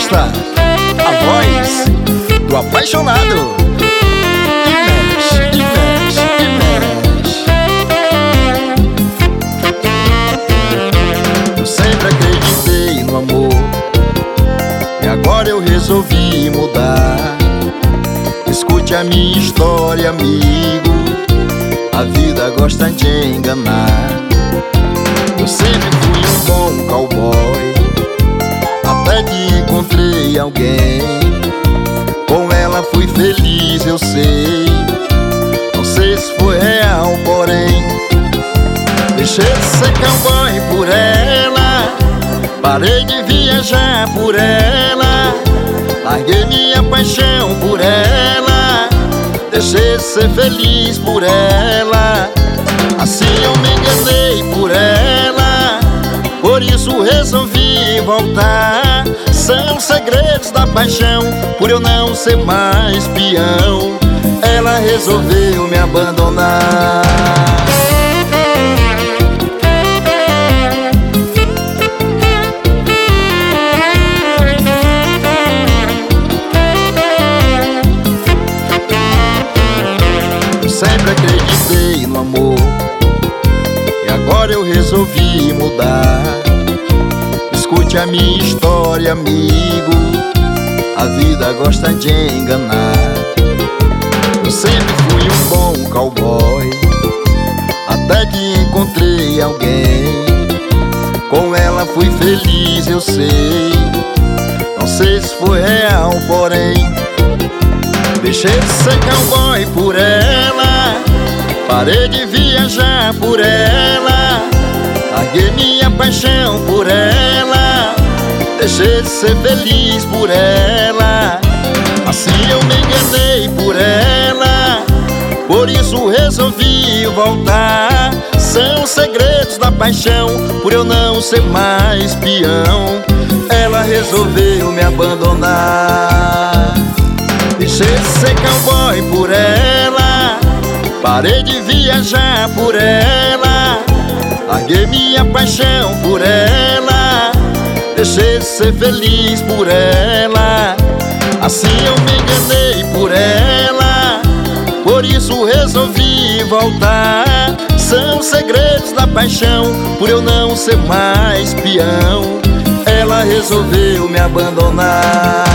Costa, a voz do apaixonado. E mexe, e mexe, e mexe. Eu sempre acreditei no amor e agora eu resolvi mudar. Escute a minha história, amigo, a vida gosta de enganar. Eu sempre fui um bom cowboy, até que encontrei alguém. Com ela fui feliz, eu sei. Não sei se foi real, porém deixei de ser cowboy por ela. Parei de viajar por ela. Larguei minha paixão por ela. Deixei de ser feliz por ela. Assim eu me enganei por ela. Por isso resolvi voltar. São segredos da paixão, por eu não ser mais peão. Ela resolveu me abandonar. Eu sempre acreditei no amor e agora eu resolvi mudar. Escute a minha história, amigo, a vida gosta de enganar. Eu sempre fui um bom cowboy, até que encontrei alguém. Com ela fui feliz, eu sei. Não sei se foi real, porém deixei de ser cowboy por ela. Parei de viajar por ela. Larguei minha paixão por ela. Deixei de ser feliz por ela. Assim eu me enganei por ela. Por isso resolvi voltar. São segredos da paixão, por eu não ser mais peão. Ela resolveu me abandonar. Deixei de ser cowboy por ela. Parei de viajar por ela. Larguei minha paixão por ela. Deixei de ser feliz por ela. Assim eu me enganei por ela. Por isso resolvi voltar. São segredos da paixão, por eu não ser mais peão. Ela resolveu me abandonar.